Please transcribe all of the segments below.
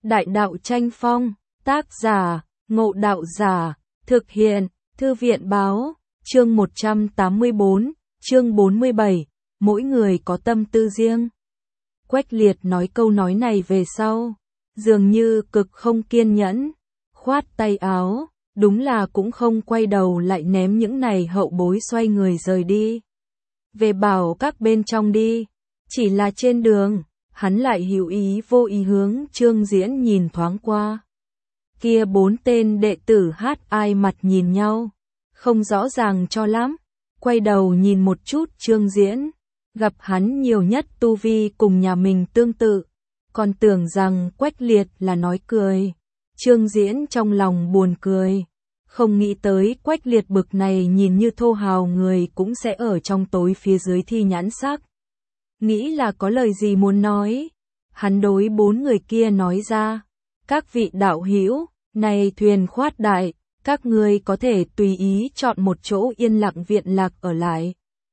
Đại đạo tranh phong, tác giả, Ngộ Đạo Giả, thực hiện, Thư viện báo, chương 184, chương 47, mỗi người có tâm tư riêng. Quách Liệt nói câu nói này về sau, dường như cực không kiên nhẫn, khoát tay áo, đúng là cũng không quay đầu lại ném những này hậu bối xoay người rời đi. Về bảo các bên trong đi, chỉ là trên đường, hắn lại hữu ý vô ý hướng Trương Diễn nhìn thoáng qua. Kia 4 tên đệ tử hát ai mặt nhìn nhau, không rõ ràng cho lắm, quay đầu nhìn một chút Trương Diễn, gặp hắn nhiều nhất tu vi cùng nhà mình tương tự, còn tưởng rằng Quách Liệt là nói cười. Trương Diễn trong lòng buồn cười, không nghĩ tới Quách Liệt bực này nhìn như thô hào người cũng sẽ ở trong tối phía dưới thi nhãn sắc. Nghĩ là có lời gì muốn nói, hắn đối 4 người kia nói ra, các vị đạo hữu, này thuyền khoát đại, các ngươi có thể tùy ý chọn một chỗ yên lặng viện lạc ở lại.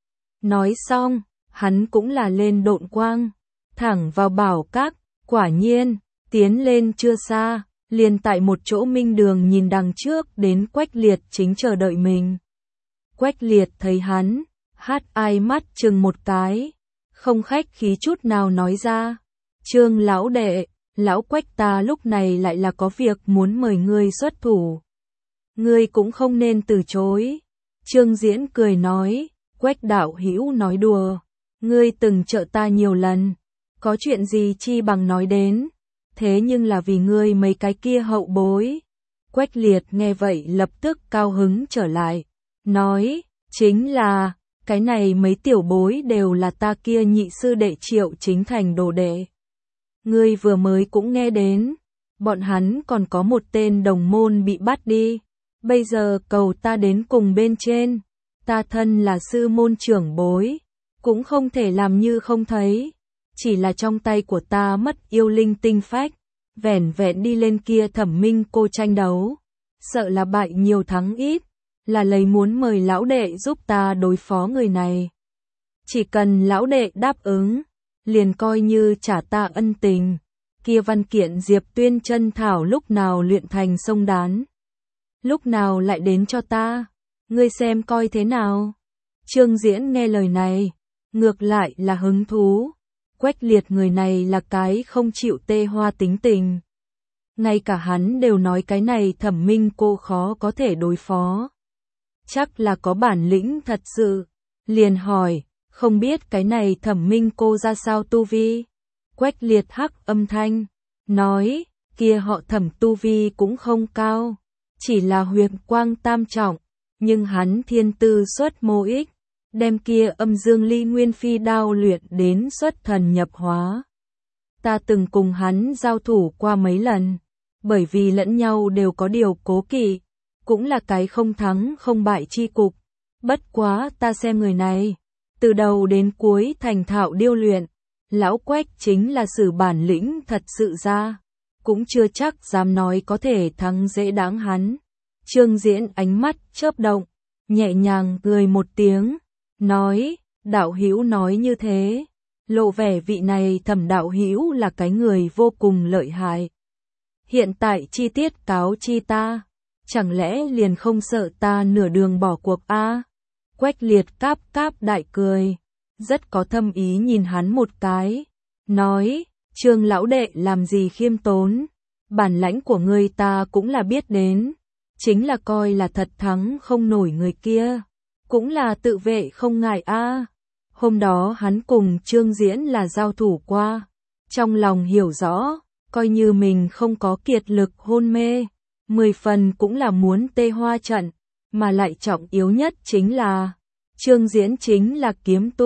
Nói xong, hắn cũng là lên độn quang, thẳng vào bảo các, quả nhiên, tiến lên chưa xa, liền tại một chỗ minh đường nhìn đằng trước đến Quách Liệt chính chờ đợi mình. Quách Liệt thấy hắn, hát ai mắt chừng một cái, không khách khí chút nào nói ra, Trương lão đệ, lão Quách ta lúc này lại là có việc muốn mời ngươi xuất thủ. Ngươi cũng không nên từ chối. Trương Diễn cười nói, Quách đạo hữu nói đùa, ngươi từng trợ ta nhiều lần, có chuyện gì chi bằng nói đến, thế nhưng là vì ngươi mấy cái kia hậu bối. Quách Liệt nghe vậy lập tức cao hứng trở lại, nói, chính là, cái này mấy tiểu bối đều là ta kia nhị sư đệ Triệu Chính Thành đồ đệ. Ngươi vừa mới cũng nghe đến, bọn hắn còn có một tên đồng môn bị bắt đi, bây giờ cầu ta đến cùng bên trên, ta thân là sư môn trưởng bối, cũng không thể làm như không thấy, chỉ là trong tay của ta mất yêu linh tinh phách, vẻn vẹn đi lên kia Thẩm Minh cô tranh đấu, sợ là bại nhiều thắng ít, là lấy muốn mời lão đệ giúp ta đối phó người này. Chỉ cần lão đệ đáp ứng, liền coi như trả ta ân tình. Kia văn kiện Diệp Tuyên chân thảo lúc nào luyện thành sông đán, lúc nào lại đến cho ta, ngươi xem coi thế nào. Trương Diễn nghe lời này, ngược lại là hứng thú. Quách Liệt người này là cái không chịu tê hoa tính tình, ngay cả hắn đều nói cái này Thẩm Minh cô khó có thể đối phó, chắc là có bản lĩnh thật sự. Liền hỏi, không biết cái này Thẩm Minh cô ra sao tu vi? Quách Liệt hắc âm thanh, nói, kia họ Thẩm tu vi cũng không cao, chỉ là huyền quang tam trọng, nhưng hắn thiên tư xuất mô ích, đem kia âm dương ly nguyên phi đao luyện đến xuất thần nhập hóa. Ta từng cùng hắn giao thủ qua mấy lần, bởi vì lẫn nhau đều có điều cố kỵ, cũng là cái không thắng không bại chi cục. Bất quá ta xem người này, từ đầu đến cuối thành thạo điêu luyện, lão Quách chính là sử bản lĩnh thật sự ra, cũng chưa chắc dám nói có thể thắng dễ đáng hắn. Trương Diễn ánh mắt chớp động, nhẹ nhàng cười một tiếng, nói, đạo hữu nói như thế, lộ vẻ vị này Thẩm đạo hữu là cái người vô cùng lợi hại. Hiện tại chi tiết cáo chi ta, chẳng lẽ liền không sợ ta nửa đường bỏ cuộc a? Quách Liệt cáp cáp đại cười, rất có thâm ý nhìn hắn một cái, nói, Trương lão đệ làm gì khiêm tốn, bản lãnh của ngươi ta cũng là biết đến, chính là coi là thật thắng không nổi người kia, cũng là tự vệ không ngại a. Hôm đó hắn cùng Trương Diễn là giao thủ qua, trong lòng hiểu rõ, coi như mình không có kiệt lực hôn mê, 10 phần cũng là muốn tê hoa trận, mà lại trọng yếu nhất chính là, Trương Diễn chính là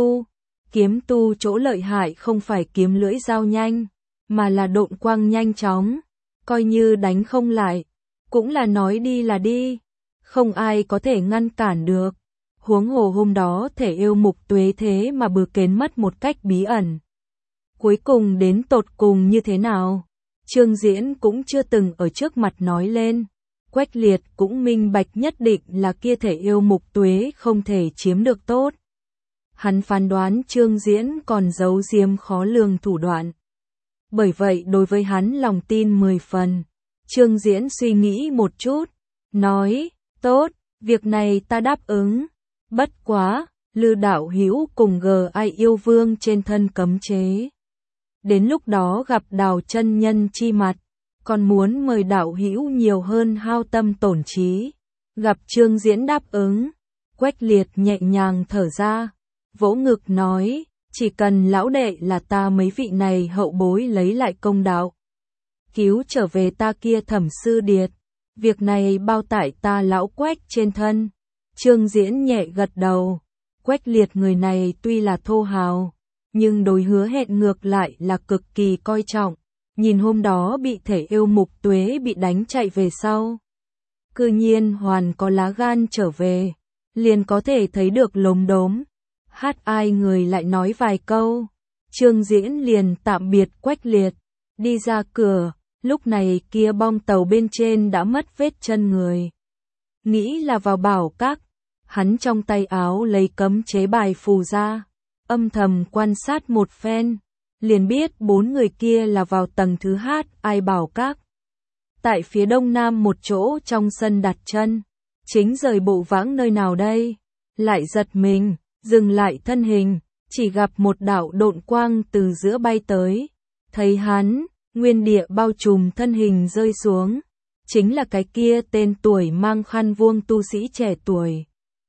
kiếm tu chỗ lợi hại không phải kiếm lưỡi dao nhanh, mà là độn quang nhanh chóng, coi như đánh không lại, cũng là nói đi là đi, không ai có thể ngăn cản được. Huống hồ hôm đó thể yêu Mục Tuế thế mà bừa kến mất một cách bí ẩn. Cuối cùng đến tột cùng như thế nào? Trương Diễn cũng chưa từng ở trước mặt nói lên. Quách Liệt cũng minh bạch nhất định là kia thể yêu Mục Tuế không thể chiếm được tốt. Hắn phán đoán Trương Diễn còn giấu giếm khó lường thủ đoạn. bởi vậy đối với hắn lòng tin 10 phần. Trương Diễn suy nghĩ một chút, nói, tốt, việc này ta đáp ứng. Bất quá, Lư đạo hữu cùng G.I. yêu vương trên thân cấm chế. Đến lúc đó gặp Đào chân nhân chi mặt, còn muốn mời đạo hữu nhiều hơn hao tâm tổn trí. Gặp Trương Diễn đáp ứng, Quách Liệt nhẹ nhàng thở ra, vỗ ngực nói, chỉ cần lão đệ là ta mấy vị này hậu bối lấy lại công đạo, cứu trở về ta kia Thẩm Sư Điệt, việc này bao tải ta lão Quách trên thân. Trương Diễn nhẹ gật đầu, Quách Liệt người này tuy là thô hào, nhưng đối hứa hẹn ngược lại là cực kỳ coi trọng. Nhìn hôm đó bị Thể Yêu Mục Tuế bị đánh chạy về sau, cư nhiên hoàn có lá gan trở về, liền có thể thấy được lốm đốm. Hát ai người lại nói vài câu, Trương Diễn liền tạm biệt Quách Liệt, đi ra cửa, lúc này kia bong tàu bên trên đã mất vết chân người. Nghĩ là vào Bảo Các, hắn trong tay áo lấy cấm chế bài phù ra, âm thầm quan sát một phen, liền biết 4 người kia là vào tầng thứ Hát ai Bảo Các. Tại phía đông nam một chỗ trong sân đặt chân, chính rời bộ vãng nơi nào đây, lại giật mình, dừng lại thân hình, chỉ gặp một đạo độn quang từ giữa bay tới, thấy hắn, nguyên địa bao trùm thân hình rơi xuống, chính là cái kia tên tuổi mang khăn vuông tu sĩ trẻ tuổi.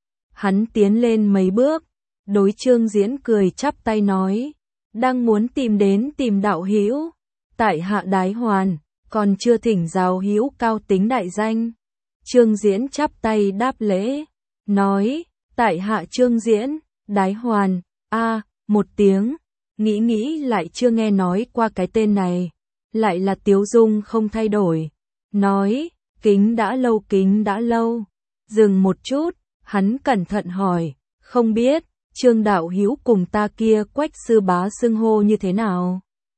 Hắn tiến lên mấy bước, đối Trương Diễn cười chắp tay nói, đang muốn tìm đạo hữu, tại hạ Đái Hoàn, còn chưa thỉnh giáo hữu cao tính đại danh. Trương Diễn chắp tay đáp lễ, nói, tại hạ Trương Diễn, Đái Hoàn, một tiếng, nghĩ lại chưa nghe nói qua cái tên này, lại là tiếu dung không thay đổi, nói, kính đã lâu, dừng một chút, hắn cẩn thận hỏi, không biết, Trương đạo hữu cùng ta kia Quách sư bá xưng hô như thế nào?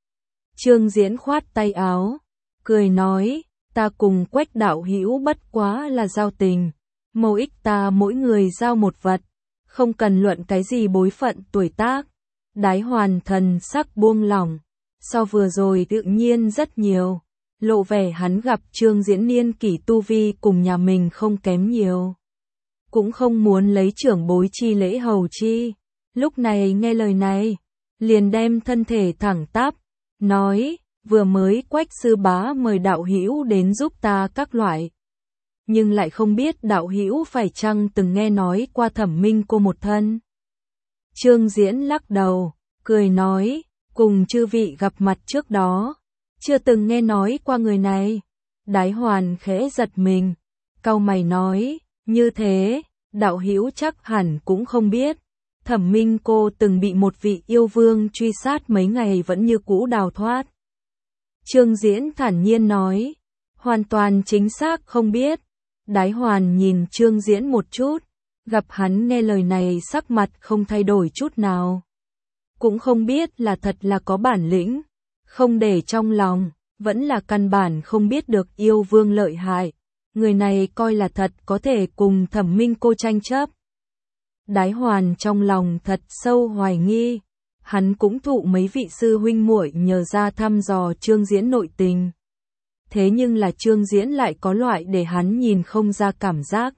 Trương Diễn khoát tay áo, cười nói, ta cùng Quách đạo hữu bất quá là giao tình, mâu ích ta mỗi người giao một vật, không cần luận cái gì bối phận tuổi tác. Đái Hoàn thần sắc buông lỏng, so vừa rồi tự nhiên rất nhiều, lộ vẻ hắn gặp Trương Diễn niên kỷ tu vi cùng nhà mình không kém nhiều, cũng không muốn lấy trưởng bối chi lễ hầu chi. Lúc này nghe lời này, liền đem thân thể thẳng tắp, nói, vừa mới Quách sư bá mời đạo hữu đến giúp ta các loại, nhưng lại không biết đạo hữu phải chăng từng nghe nói qua Thẩm Minh cô một thân. Trương Diễn lắc đầu, cười nói, cùng chư vị gặp mặt trước đó, chưa từng nghe nói qua người này. Đái Hoàn khẽ giật mình, cau mày nói, như thế, đạo hữu chắc hẳn cũng không biết, Thẩm Minh cô từng bị một vị yêu vương truy sát mấy ngày vẫn như cũ đào thoát. Trương Diễn thản nhiên nói, hoàn toàn chính xác không biết. Đái Hoàn nhìn Trương Diễn một chút, gặp hắn nghe lời này sắc mặt không thay đổi chút nào. Cũng không biết là thật là có bản lĩnh, không để trong lòng, vẫn là căn bản không biết được yêu vương lợi hại. Người này coi là thật có thể cùng Thẩm Minh cô tranh chấp. Đái Hoàn trong lòng thật sâu hoài nghi, hắn cũng thụ mấy vị sư huynh muội nhờ ra thăm dò Trương Diễn nội tình. Thế nhưng là Trương Diễn lại có loại để hắn nhìn không ra cảm giác.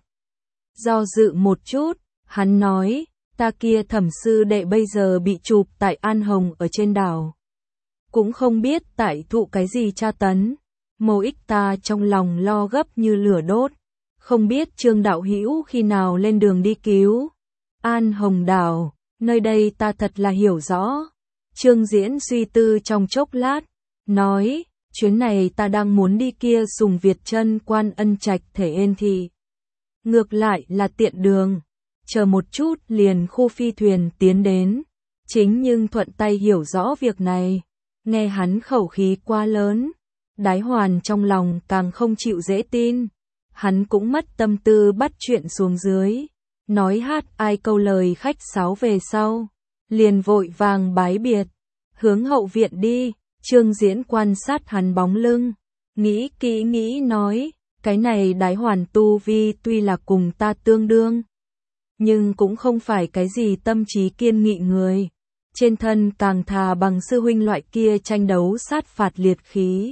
Do dự một chút, hắn nói, ta kia Thẩm sư đệ bây giờ bị chụp tại An Hồng ở trên đảo. Cũng không biết tại thụ cái gì tra tấn, mâu ích ta trong lòng lo gấp như lửa đốt. Không biết Trương đạo hữu khi nào lên đường đi cứu. An Hồng đảo, nơi đây ta thật là hiểu rõ. Trương Diễn suy tư trong chốc lát, nói, chuyến này ta đang muốn đi kia Sùng Việt Chân Quan Ân Trạch Thể Yên Thị. Ngược lại là tiện đường, chờ một chút liền khu phi thuyền tiến đến. Chính nhưng thuận tay hiểu rõ việc này, nghe hắn khẩu khí quá lớn, Đái Hoàn trong lòng càng không chịu dễ tin. Hắn cũng mất tâm tư bắt chuyện xuống dưới, nói hát ai câu lời khách sáo về sau, liền vội vàng bái biệt, hướng hậu viện đi. Trương Diễn quan sát hắn bóng lưng, nghĩ kỹ nghĩ nói, cái này Đái Hoàn tu vi tuy là cùng ta tương đương, nhưng cũng không phải cái gì tâm trí kiên nghị người. trên thân càng thà bằng sư huynh loại kia tranh đấu sát phạt liệt khí.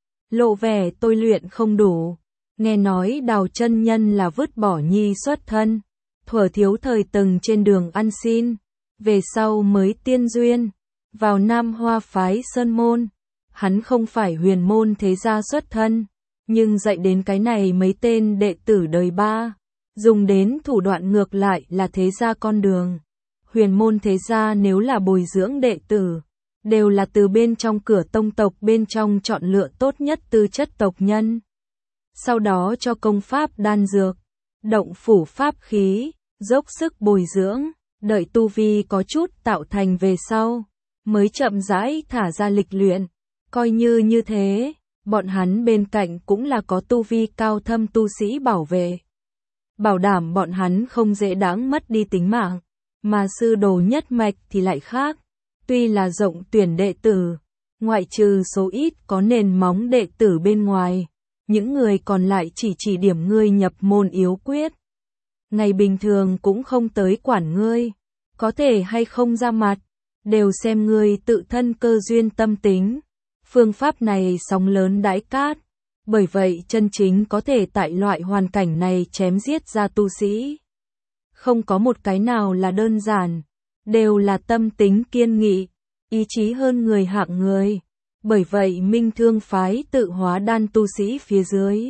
Lộ vẻ tôi luyện không đủ, nghe nói Đào chân nhân là vứt bỏ nhi xuất thân, thuở thiếu thời từng trên đường ăn xin, về sau mới tiên duyên, vào Nam Hoa phái Sơn Môn. Hắn không phải huyền môn thế gia xuất thân, nhưng dạy đến cái này mấy tên đệ tử đời ba, dùng đến thủ đoạn ngược lại là thế gia con đường. Huyền môn thế gia nếu là bồi dưỡng đệ tử, đều là từ bên trong cửa tông tộc bên trong chọn lựa tốt nhất tư chất tộc nhân. Sau đó cho công pháp đan dược, động phủ pháp khí, dốc sức bồi dưỡng, đợi tu vi có chút tạo thành về sau, mới chậm rãi thả ra lịch luyện. Coi như thế, bọn hắn bên cạnh cũng là có tu vi cao thâm tu sĩ bảo vệ. Bảo đảm bọn hắn không dễ dàng mất đi tính mạng, mà sư đồ nhất mạch thì lại khác. Tuy là rộng tuyển đệ tử, ngoại trừ số ít có nền móng đệ tử bên ngoài, những người còn lại chỉ điểm ngươi nhập môn yếu quyết. Ngày bình thường cũng không tới quản ngươi, có thể hay không ra mặt, đều xem ngươi tự thân cơ duyên tâm tính. Phương pháp này sóng lớn đãi cát, bởi vậy chân chính có thể tại loại hoàn cảnh này chém giết ra tu sĩ. Không có một cái nào là đơn giản, đều là tâm tính kiên nghị, ý chí hơn người hạng người. Bởi vậy Minh Thương phái tự hóa đan tu sĩ phía dưới.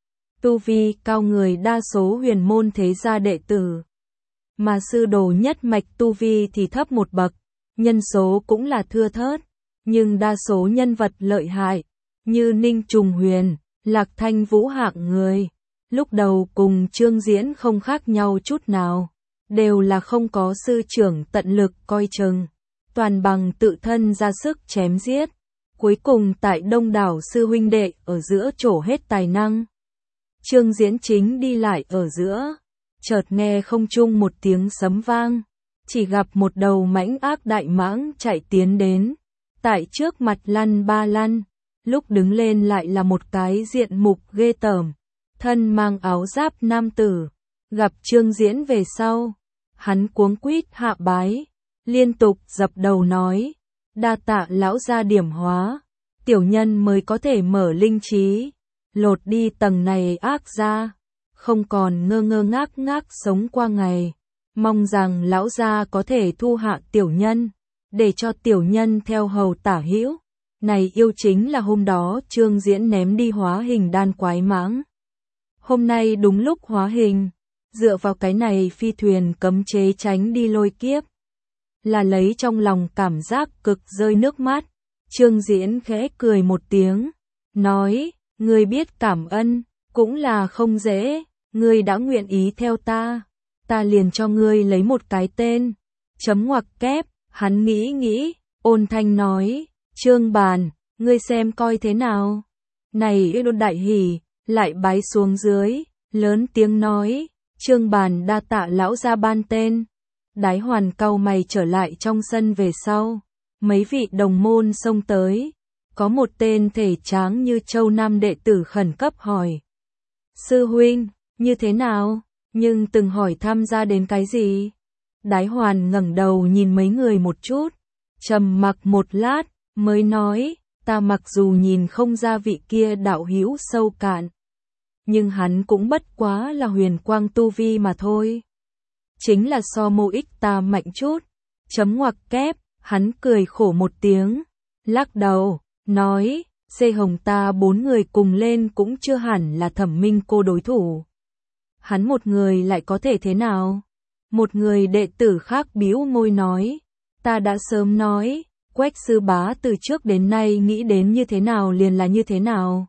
Tu vi cao người đa số huyền môn thế gia đệ tử. Mà sư đồ nhất mạch tu vi thì thấp một bậc, nhân số cũng là thưa thớt. Nhưng đa số nhân vật lợi hại, như Ninh Trùng Huyền, Lạc Thanh Vũ hạng người, lúc đầu cùng Trương Diễn không khác nhau chút nào, đều là không có sư trưởng tận lực coi chừng, toàn bằng tự thân ra sức chém giết, cuối cùng tại đông đảo sư huynh đệ ở giữa trổ hết tài năng. Trương Diễn chính đi lại ở giữa, chợt nghe không trung một tiếng sấm vang, chỉ gặp một đầu mãnh ác đại mãng chạy tiến đến. Tại trước mặt lăn ba lăn, lúc đứng lên lại là một cái diện mục ghê tởm, thân mang áo giáp nam tử, gặp Trương Diễn về sau, hắn cuống quýt hạ bái, liên tục dập đầu nói, đa tạ lão gia điểm hóa, tiểu nhân mới có thể mở linh trí, lột đi tầng này ác ra, không còn ngơ ngác sống qua ngày, mong rằng lão gia có thể thu hạ tiểu nhân. Để cho tiểu nhân theo hầu tả hữu. Này yêu chính là hôm đó Trương Diễn ném đi hóa hình đan quái mãng. Hôm nay đúng lúc hóa hình, dựa vào cái này phi thuyền cấm chế tránh đi lôi kiếp. Là lấy trong lòng cảm giác cực rơi nước mắt. Trương Diễn khẽ cười một tiếng, nói, ngươi biết cảm ơn, cũng là không dễ, ngươi đã nguyện ý theo ta liền cho ngươi lấy một cái tên, chấm ngoặc kép. Hắn nghĩ, ôn thanh nói, Trương Bàn, ngươi xem coi thế nào. Này yêu đại hỉ, lại bái xuống dưới, lớn tiếng nói, Trương Bàn đa tạ lão gia ban tên. Đái Hoàn cau mày trở lại trong sân về sau, mấy vị đồng môn xông tới, có một tên thể tráng như châu nam đệ tử khẩn cấp hỏi. Sư huynh, như thế nào, nhưng từng hỏi tham gia đến cái gì? Đái Hoàn ngẩng đầu nhìn mấy người một chút, trầm mặc một lát, mới nói, ta mặc dù nhìn không ra vị kia đạo hữu sâu cạn, nhưng hắn cũng bất quá là huyền quang tu vi mà thôi. Chính là so mô ích ta mạnh chút, chấm ngoặc kép, hắn cười khổ một tiếng, lắc đầu, nói, Xê Hồng ta 4 người cùng lên cũng chưa hẳn là Thẩm Minh cô đối thủ. Hắn một người lại có thể thế nào? Một người đệ tử khác bĩu môi nói, ta đã sớm nói, Quách sư bá từ trước đến nay nghĩ đến như thế nào liền là như thế nào.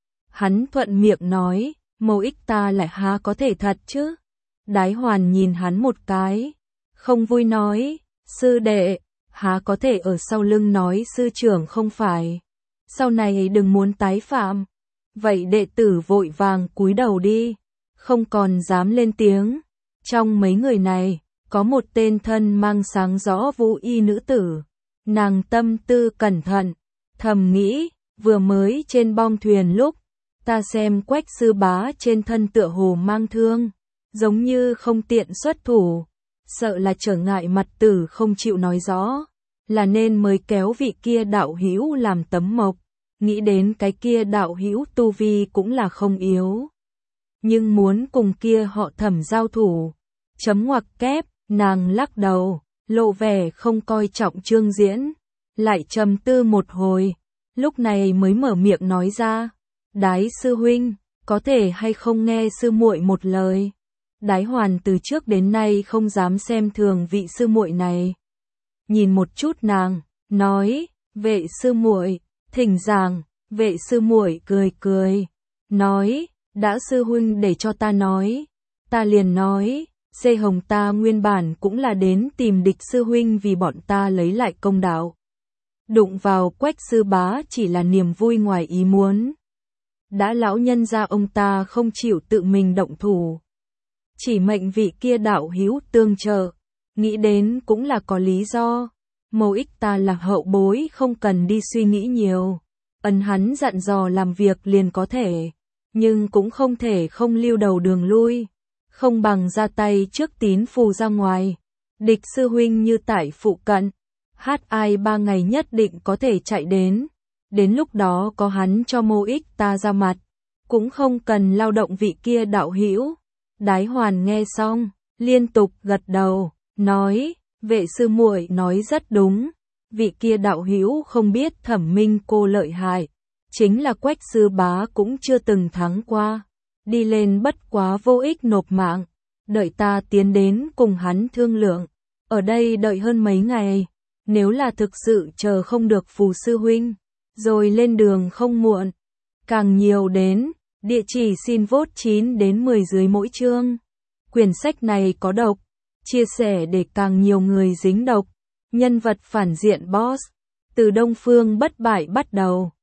Hắn thuận miệng nói, mâu ích ta lại há có thể thật chứ. Đái Hoàn nhìn hắn một cái, không vui nói, sư đệ, há có thể ở sau lưng nói sư trưởng không phải. Sau này đừng muốn tái phạm. Vậy đệ tử vội vàng cúi đầu đi, không còn dám lên tiếng. Trong mấy người này, có một tên thân mang sáng rõ vũ y nữ tử. Nàng tâm tư cẩn thận, thầm nghĩ, vừa mới trên bong thuyền lúc, ta xem Quách sư bá trên thân tựa hồ mang thương, giống như không tiện xuất thủ, sợ là trở ngại mặt tử không chịu nói rõ. là nên mới kéo vị kia đạo hữu làm tấm mộc, nghĩ đến cái kia đạo hữu tu vi cũng là không yếu. Nhưng muốn cùng kia họ Thẩm giao thủ, chấm ngoặc kép, nàng lắc đầu, lộ vẻ không coi trọng Trương Diễn, lại trầm tư một hồi, lúc này mới mở miệng nói ra, Đái sư huynh, có thể hay không nghe sư muội một lời. Đái Hoàn từ trước đến nay không dám xem thường vị sư muội này. Nhìn một chút nàng, nói, vệ sư muội, thỉnh giảng. Vệ sư muội cười cười, nói, đã sư huynh để cho ta nói, ta liền nói, Dê Hồng ta nguyên bản cũng là đến tìm địch sư huynh vì bọn ta lấy lại công đạo. Đụng vào Quách sư bá chỉ là niềm vui ngoài ý muốn. Đã lão nhân gia ông ta không chịu tự mình động thủ, chỉ mệnh vị kia đạo hữu tương trợ, nghĩ đến cũng là có lý do. Mâu ích ta là hậu bối không cần đi suy nghĩ nhiều. Ấn hắn dặn dò làm việc liền có thể, nhưng cũng không thể không lưu đầu đường lui, không bằng ra tay trước tín phù ra ngoài. Địch sư huynh như tại phụ cận, ai 3 ngày nhất định có thể chạy đến lúc đó có hắn cho mô ích ta ra mặt, cũng không cần lao động vị kia đạo hữu. Đái Hoàn nghe xong, liên tục gật đầu, nói, vệ sư muội nói rất đúng. Vị kia đạo hữu không biết Thẩm Minh cô lợi hại, chính là Quách sư bá cũng chưa từng thắng qua, đi lên bất quá vô ích nộp mạng, đợi ta tiến đến cùng hắn thương lượng, ở đây đợi hơn mấy ngày, nếu là thực sự chờ không được phù sư huynh, rồi lên đường không muộn, càng nhiều đến, địa chỉ xin vote 9 đến 10 dưới mỗi chương. Quyển sách này có độc, chia sẻ để càng nhiều người dính độc. Nhân vật phản diện boss, từ Đông Phương bất bại bắt đầu.